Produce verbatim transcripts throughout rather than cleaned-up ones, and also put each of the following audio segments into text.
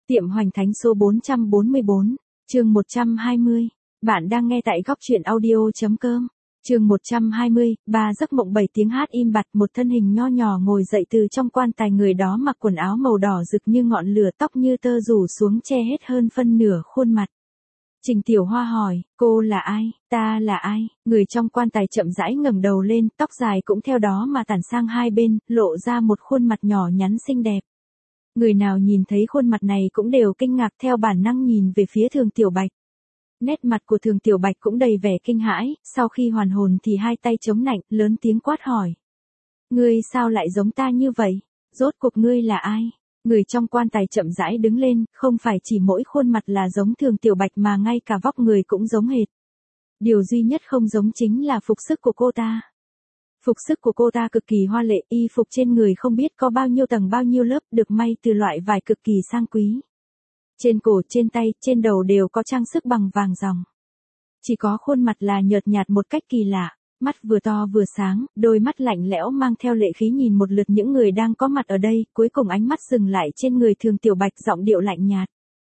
Tiệm Hoành Thánh số bốn trăm bốn mươi bốn, chương một trăm hai mươi. Bạn đang nghe tại góc truyện audio chấm com. Chương một trăm hai mươi, ba giấc mộng bảy tiếng hát im bặt, một thân hình nho nhỏ ngồi dậy từ trong quan tài, người đó mặc quần áo màu đỏ rực như ngọn lửa, tóc như tơ rủ xuống che hết hơn phân nửa khuôn mặt. Trình Tiểu Hoa hỏi, cô là ai, ta là ai? Người trong quan tài chậm rãi ngẩng đầu lên, tóc dài cũng theo đó mà tản sang hai bên, lộ ra một khuôn mặt nhỏ nhắn xinh đẹp. Người nào nhìn thấy khuôn mặt này cũng đều kinh ngạc, theo bản năng nhìn về phía Thường Tiểu Bạch. Nét mặt của Thường Tiểu Bạch cũng đầy vẻ kinh hãi, sau khi hoàn hồn thì hai tay chống nạnh, lớn tiếng quát hỏi. Ngươi sao lại giống ta như vậy? Rốt cuộc ngươi là ai? Người trong quan tài chậm rãi đứng lên, không phải chỉ mỗi khuôn mặt là giống Thường Tiểu Bạch mà ngay cả vóc người cũng giống hệt. Điều duy nhất không giống chính là phục sức của cô ta. Phục sức của cô ta cực kỳ hoa lệ, y phục trên người không biết có bao nhiêu tầng bao nhiêu lớp, được may từ loại vải cực kỳ sang quý. Trên cổ, trên tay, trên đầu đều có trang sức bằng vàng ròng. Chỉ có khuôn mặt là nhợt nhạt một cách kỳ lạ, mắt vừa to vừa sáng, đôi mắt lạnh lẽo mang theo lệ khí nhìn một lượt những người đang có mặt ở đây, cuối cùng ánh mắt dừng lại trên người Thường Tiểu Bạch, giọng điệu lạnh nhạt.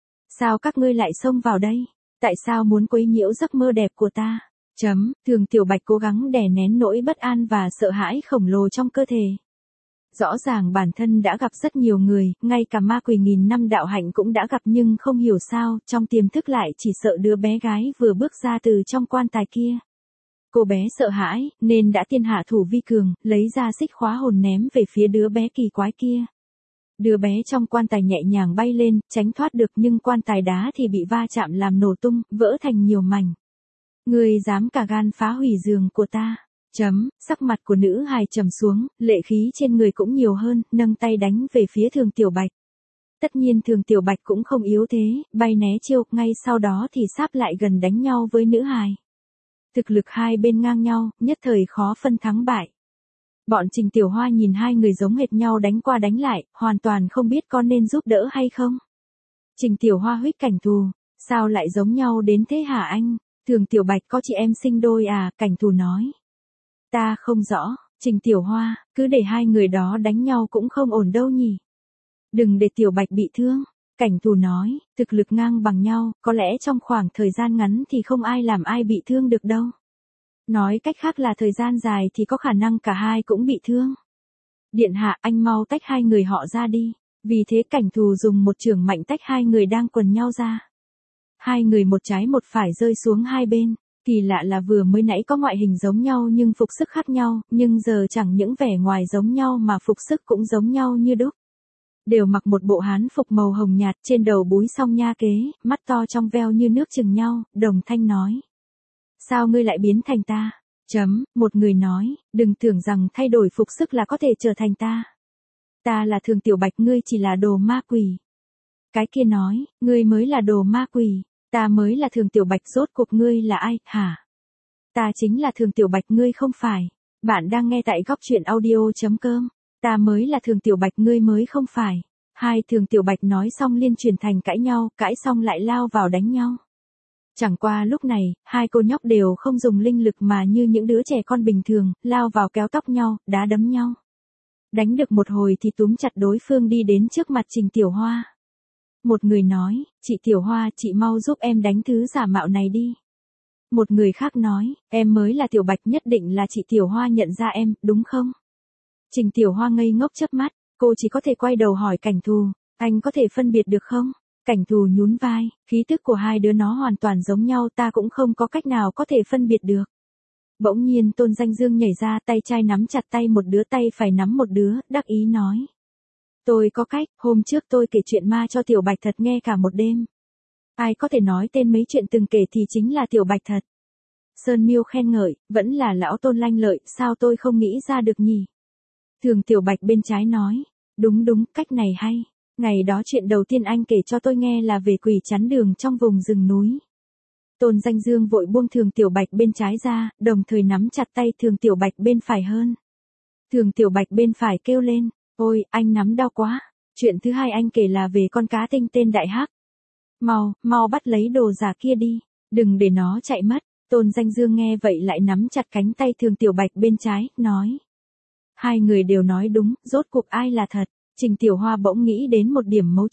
Sao các ngươi lại xông vào đây? Tại sao muốn quấy nhiễu giấc mơ đẹp của ta? Chấm, Thường Tiểu Bạch cố gắng đè nén nỗi bất an và sợ hãi khổng lồ trong cơ thể. Rõ ràng bản thân đã gặp rất nhiều người, ngay cả ma quỷ nghìn năm đạo hạnh cũng đã gặp, nhưng không hiểu sao, trong tiềm thức lại chỉ sợ đứa bé gái vừa bước ra từ trong quan tài kia. Cô bé sợ hãi, nên đã tiên hạ thủ vi cường, lấy ra xích khóa hồn ném về phía đứa bé kỳ quái kia. Đứa bé trong quan tài nhẹ nhàng bay lên, tránh thoát được, nhưng quan tài đá thì bị va chạm làm nổ tung, vỡ thành nhiều mảnh. Ngươi dám cả gan phá hủy giường của ta. Chấm, sắc mặt của nữ hài trầm xuống, lệ khí trên người cũng nhiều hơn, nâng tay đánh về phía Thường Tiểu Bạch. Tất nhiên Thường Tiểu Bạch cũng không yếu thế, bay né chiêu, ngay sau đó thì sáp lại gần đánh nhau với nữ hài. Thực lực hai bên ngang nhau, nhất thời khó phân thắng bại. Bọn Trình Tiểu Hoa nhìn hai người giống hệt nhau đánh qua đánh lại, hoàn toàn không biết có nên giúp đỡ hay không. Trình Tiểu Hoa huých Cảnh Thù, sao lại giống nhau đến thế hả anh? Thường Tiểu Bạch có chị em sinh đôi à? Cảnh Thù nói. Ta không rõ, Trình Tiểu Hoa, cứ để hai người đó đánh nhau cũng không ổn đâu nhỉ. Đừng để Tiểu Bạch bị thương. Cảnh Thù nói, thực lực ngang bằng nhau, có lẽ trong khoảng thời gian ngắn thì không ai làm ai bị thương được đâu. Nói cách khác là thời gian dài thì có khả năng cả hai cũng bị thương. Điện hạ, anh mau tách hai người họ ra đi. Vì thế Cảnh Thù dùng một chưởng mạnh tách hai người đang quần nhau ra. Hai người một trái một phải rơi xuống hai bên. Kỳ lạ là vừa mới nãy có ngoại hình giống nhau nhưng phục sức khác nhau, nhưng giờ chẳng những vẻ ngoài giống nhau mà phục sức cũng giống nhau như đúc. Đều mặc một bộ hán phục màu hồng nhạt, trên đầu búi song nha kế, mắt to trong veo như nước chừng nhau, đồng thanh nói. Sao ngươi lại biến thành ta? Chấm, một người nói, đừng tưởng rằng thay đổi phục sức là có thể trở thành ta. Ta là Thường Tiểu Bạch, ngươi chỉ là đồ ma quỷ. Cái kia nói, ngươi mới là đồ ma quỷ. Ta mới là Thường Tiểu Bạch, rốt cuộc ngươi là ai, hả? Ta chính là Thường Tiểu Bạch, ngươi không phải. Bạn đang nghe tại góc truyện audio chấm com. Ta mới là Thường Tiểu Bạch, ngươi mới không phải. Hai Thường Tiểu Bạch nói xong liên chuyển thành cãi nhau, cãi xong lại lao vào đánh nhau. Chẳng qua lúc này, hai cô nhóc đều không dùng linh lực mà như những đứa trẻ con bình thường, lao vào kéo tóc nhau, đá đấm nhau. Đánh được một hồi thì túm chặt đối phương đi đến trước mặt Trình Tiểu Hoa. Một người nói, chị Tiểu Hoa, chị mau giúp em đánh thứ giả mạo này đi. Một người khác nói, em mới là Tiểu Bạch, nhất định là chị Tiểu Hoa nhận ra em, đúng không? Trình Tiểu Hoa ngây ngốc chớp mắt, cô chỉ có thể quay đầu hỏi Cảnh Thù, anh có thể phân biệt được không? Cảnh Thù nhún vai, khí tức của hai đứa nó hoàn toàn giống nhau, ta cũng không có cách nào có thể phân biệt được. Bỗng nhiên Tôn Danh Dương nhảy ra, tay trai nắm chặt tay một đứa, tay phải nắm một đứa, đắc ý nói. Tôi có cách, hôm trước tôi kể chuyện ma cho Tiểu Bạch Thật nghe cả một đêm. Ai có thể nói tên mấy chuyện từng kể thì chính là Tiểu Bạch Thật. Sơn Miêu khen ngợi, vẫn là lão Tôn lanh lợi, sao tôi không nghĩ ra được nhỉ? Thường Tiểu Bạch bên trái nói, đúng đúng, cách này hay. Ngày đó chuyện đầu tiên anh kể cho tôi nghe là về quỷ chắn đường trong vùng rừng núi. Tôn Danh Dương vội buông Thường Tiểu Bạch bên trái ra, đồng thời nắm chặt tay Thường Tiểu Bạch bên phải hơn. Thường Tiểu Bạch bên phải kêu lên. Ôi, anh nắm đau quá. Chuyện thứ hai anh kể là về con cá tinh tên Đại Hắc. Mau, mau bắt lấy đồ giả kia đi. Đừng để nó chạy mất. Tôn Danh Dương nghe vậy lại nắm chặt cánh tay Thường Tiểu Bạch bên trái, nói. Hai người đều nói đúng, rốt cuộc ai là thật. Trình Tiểu Hoa bỗng nghĩ đến một điểm mấu chốt.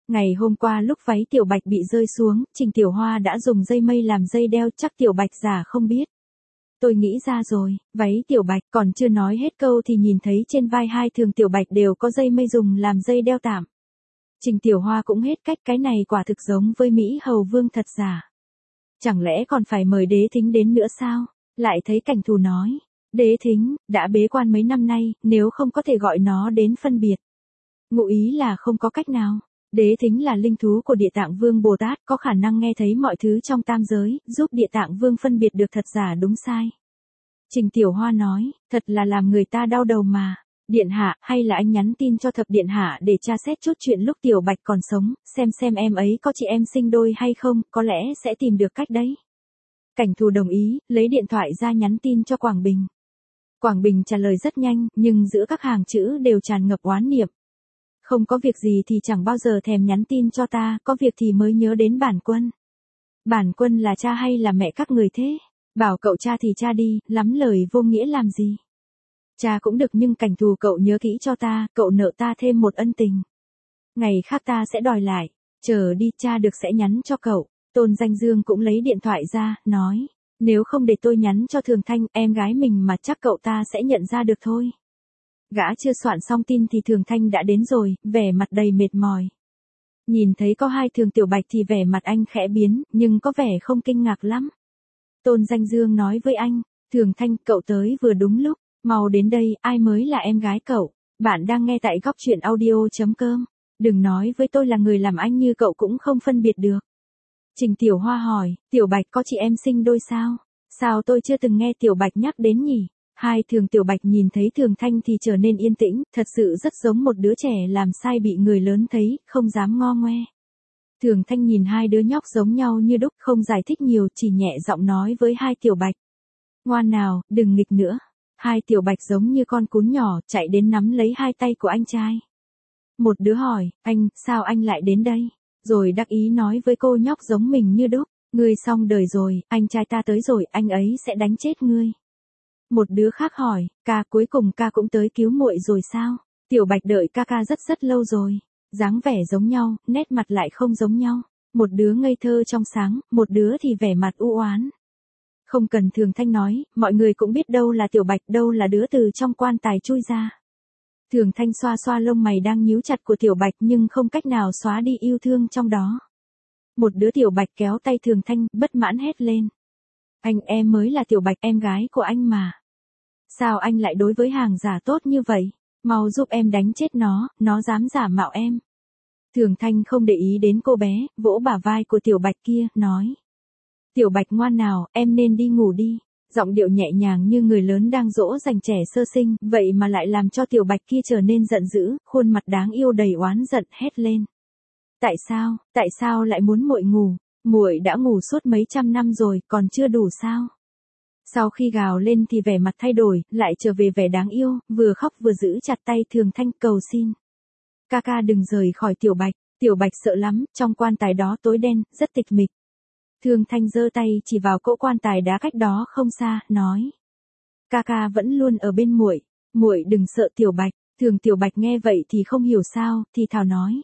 Ngày hôm qua lúc váy Tiểu Bạch bị rơi xuống, Trình Tiểu Hoa đã dùng dây mây làm dây đeo, chắc Tiểu Bạch giả không biết. Tôi nghĩ ra rồi, váy Tiểu Bạch còn chưa nói hết câu thì nhìn thấy trên vai hai thường Tiểu Bạch đều có dây mây dùng làm dây đeo tạm. Trình Tiểu Hoa cũng hết cách, cái này quả thực giống với Mỹ Hầu Vương thật giả. Chẳng lẽ còn phải mời Đế Thính đến nữa sao? Lại thấy Cảnh Thù nói, Đế Thính, đã bế quan mấy năm nay, nếu không có thể gọi nó đến phân biệt. Ngụ ý là không có cách nào. Đế Thính là linh thú của Địa Tạng Vương Bồ Tát, có khả năng nghe thấy mọi thứ trong tam giới, giúp Địa Tạng Vương phân biệt được thật giả đúng sai. Trình Tiểu Hoa nói, thật là làm người ta đau đầu mà. Điện hạ, hay là anh nhắn tin cho Thập Điện hạ để tra xét chút chuyện lúc Tiểu Bạch còn sống, xem xem em ấy có chị em sinh đôi hay không, có lẽ sẽ tìm được cách đấy. Cảnh Thù đồng ý, lấy điện thoại ra nhắn tin cho Quảng Bình. Quảng Bình trả lời rất nhanh, nhưng giữa các hàng chữ đều tràn ngập oán niệm. Không có việc gì thì chẳng bao giờ thèm nhắn tin cho ta, có việc thì mới nhớ đến bản quân. Bản quân là cha hay là mẹ các người thế? Bảo cậu cha thì cha đi, lắm lời vô nghĩa làm gì? Cha cũng được nhưng Cảnh Thù cậu nhớ kỹ cho ta, cậu nợ ta thêm một ân tình. Ngày khác ta sẽ đòi lại, chờ đi cha được sẽ nhắn cho cậu. Tôn Danh Dương cũng lấy điện thoại ra, nói, nếu không để tôi nhắn cho Thường Thanh, em gái mình mà chắc cậu ta sẽ nhận ra được thôi. Gã chưa soạn xong tin thì Thường Thanh đã đến rồi, vẻ mặt đầy mệt mỏi. Nhìn thấy có hai Thường Tiểu Bạch thì vẻ mặt anh khẽ biến, nhưng có vẻ không kinh ngạc lắm. Tôn Danh Dương nói với anh, Thường Thanh, cậu tới vừa đúng lúc, mau đến đây, ai mới là em gái cậu? Bạn đang nghe tại góc truyện audio chấm com. Đừng nói với tôi là người làm anh như cậu cũng không phân biệt được. Trình Tiểu Hoa hỏi, Tiểu Bạch có chị em sinh đôi sao? Sao tôi chưa từng nghe Tiểu Bạch nhắc đến nhỉ? Hai Thường Tiểu Bạch nhìn thấy Thường Thanh thì trở nên yên tĩnh, thật sự rất giống một đứa trẻ làm sai bị người lớn thấy, không dám ngo ngoe. Thường Thanh nhìn hai đứa nhóc giống nhau như đúc, không giải thích nhiều, chỉ nhẹ giọng nói với hai Tiểu Bạch. Ngoan nào, đừng nghịch nữa. Hai Tiểu Bạch giống như con cún nhỏ, chạy đến nắm lấy hai tay của anh trai. Một đứa hỏi, anh, sao anh lại đến đây? Rồi đắc ý nói với cô nhóc giống mình như đúc, ngươi xong đời rồi, anh trai ta tới rồi, anh ấy sẽ đánh chết ngươi. Một đứa khác hỏi, ca cuối cùng ca cũng tới cứu muội rồi sao? Tiểu Bạch đợi ca ca rất rất lâu rồi. Dáng vẻ giống nhau, nét mặt lại không giống nhau. Một đứa ngây thơ trong sáng, một đứa thì vẻ mặt u oán. Không cần Thường Thanh nói, mọi người cũng biết đâu là Tiểu Bạch, đâu là đứa từ trong quan tài chui ra. Thường Thanh xoa xoa lông mày đang nhíu chặt của Tiểu Bạch nhưng không cách nào xóa đi yêu thương trong đó. Một đứa Tiểu Bạch kéo tay Thường Thanh, bất mãn hét lên. Anh, em mới là Tiểu Bạch, em gái của anh mà. Sao anh lại đối với hàng giả tốt như vậy? Mau giúp em đánh chết nó, nó dám giả mạo em. Thường Thanh không để ý đến cô bé, vỗ bả vai của Tiểu Bạch kia, nói. Tiểu Bạch ngoan nào, em nên đi ngủ đi. Giọng điệu nhẹ nhàng như người lớn đang dỗ dành trẻ sơ sinh, vậy mà lại làm cho Tiểu Bạch kia trở nên giận dữ, khuôn mặt đáng yêu đầy oán giận, hét lên. Tại sao, tại sao lại muốn muội ngủ? Muội đã ngủ suốt mấy trăm năm rồi, còn chưa đủ sao? Sau khi gào lên thì vẻ mặt thay đổi, lại trở về vẻ đáng yêu, vừa khóc vừa giữ chặt tay Thường Thanh cầu xin. Ca ca đừng rời khỏi Tiểu Bạch, Tiểu Bạch sợ lắm, trong quan tài đó tối đen, rất tịch mịch. Thường Thanh giơ tay chỉ vào cỗ quan tài đá cách đó không xa, nói. Ca ca vẫn luôn ở bên muội, muội đừng sợ Tiểu Bạch. Thường Tiểu Bạch nghe vậy thì không hiểu sao, thì thào nói.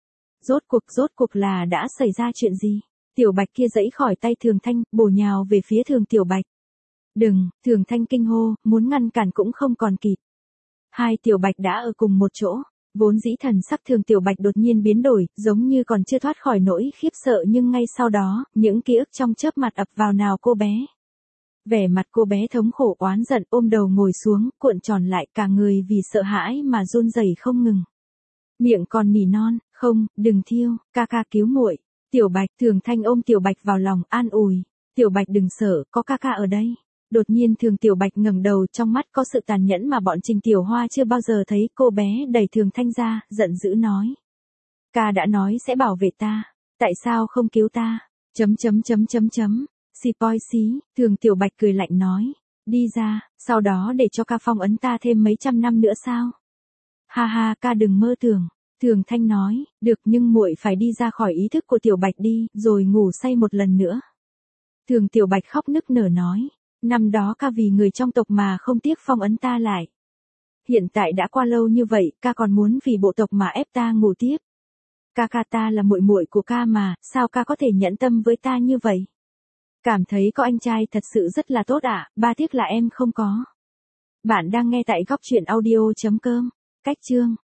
Rốt cuộc rốt cuộc là đã xảy ra chuyện gì? Tiểu Bạch kia giãy khỏi tay Thường Thanh, bổ nhào về phía Thường Tiểu Bạch. Đừng, Thường Thanh kinh hô, muốn ngăn cản cũng không còn kịp. Hai Tiểu Bạch đã ở cùng một chỗ. Vốn dĩ thần sắc Thường Tiểu Bạch đột nhiên biến đổi, giống như còn chưa thoát khỏi nỗi khiếp sợ nhưng ngay sau đó, những ký ức trong chớp mặt ập vào nào cô bé. Vẻ mặt cô bé thống khổ oán giận ôm đầu ngồi xuống, cuộn tròn lại cả người vì sợ hãi mà run rẩy không ngừng. Miệng còn nỉ non, không, đừng thiêu, ca ca cứu muội. Tiểu Bạch, Thường Thanh ôm Tiểu Bạch vào lòng, an ủi. Tiểu Bạch đừng sợ, có ca ca ở đây. Đột nhiên Thường Tiểu Bạch ngẩng đầu, trong mắt có sự tàn nhẫn mà bọn Trình Tiểu Hoa chưa bao giờ thấy. Cô bé đẩy Thường Thanh ra, giận dữ nói. Ca đã nói sẽ bảo vệ ta, tại sao không cứu ta? Chấm chấm chấm chấm chấm. Xì poi xí, Thường Tiểu Bạch cười lạnh nói. Đi ra, sau đó để cho ca phong ấn ta thêm mấy trăm năm nữa sao? Ha ha, ca đừng mơ tưởng. Thường Thanh nói, được nhưng muội phải đi ra khỏi ý thức của Tiểu Bạch đi, rồi ngủ say một lần nữa. Thường Tiểu Bạch khóc nức nở nói. Năm đó ca vì người trong tộc mà không tiếc phong ấn ta lại. Hiện tại đã qua lâu như vậy, ca còn muốn vì bộ tộc mà ép ta ngủ tiếp. Ca ca ta là muội muội của ca mà, sao ca có thể nhẫn tâm với ta như vậy? Cảm thấy có anh trai thật sự rất là tốt ạ, ba tiếc là em không có. Bạn đang nghe tại góc truyện audio chấm com. Cách chương